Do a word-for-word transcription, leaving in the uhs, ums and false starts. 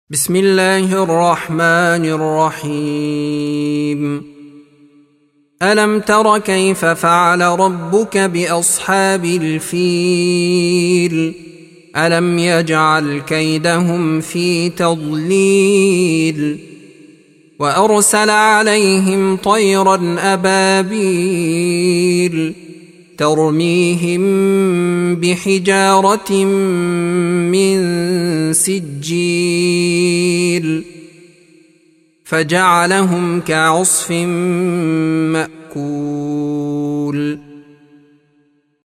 بسم الله الرحمن الرحيم. ألم تر كيف فعل ربك بأصحاب الفيل؟ ألم يجعل كيدهم في تضليل وأرسل عليهم طيرا أبابيل ترميهم بحجارة من سجيل فجعلهم كعصف مأكول.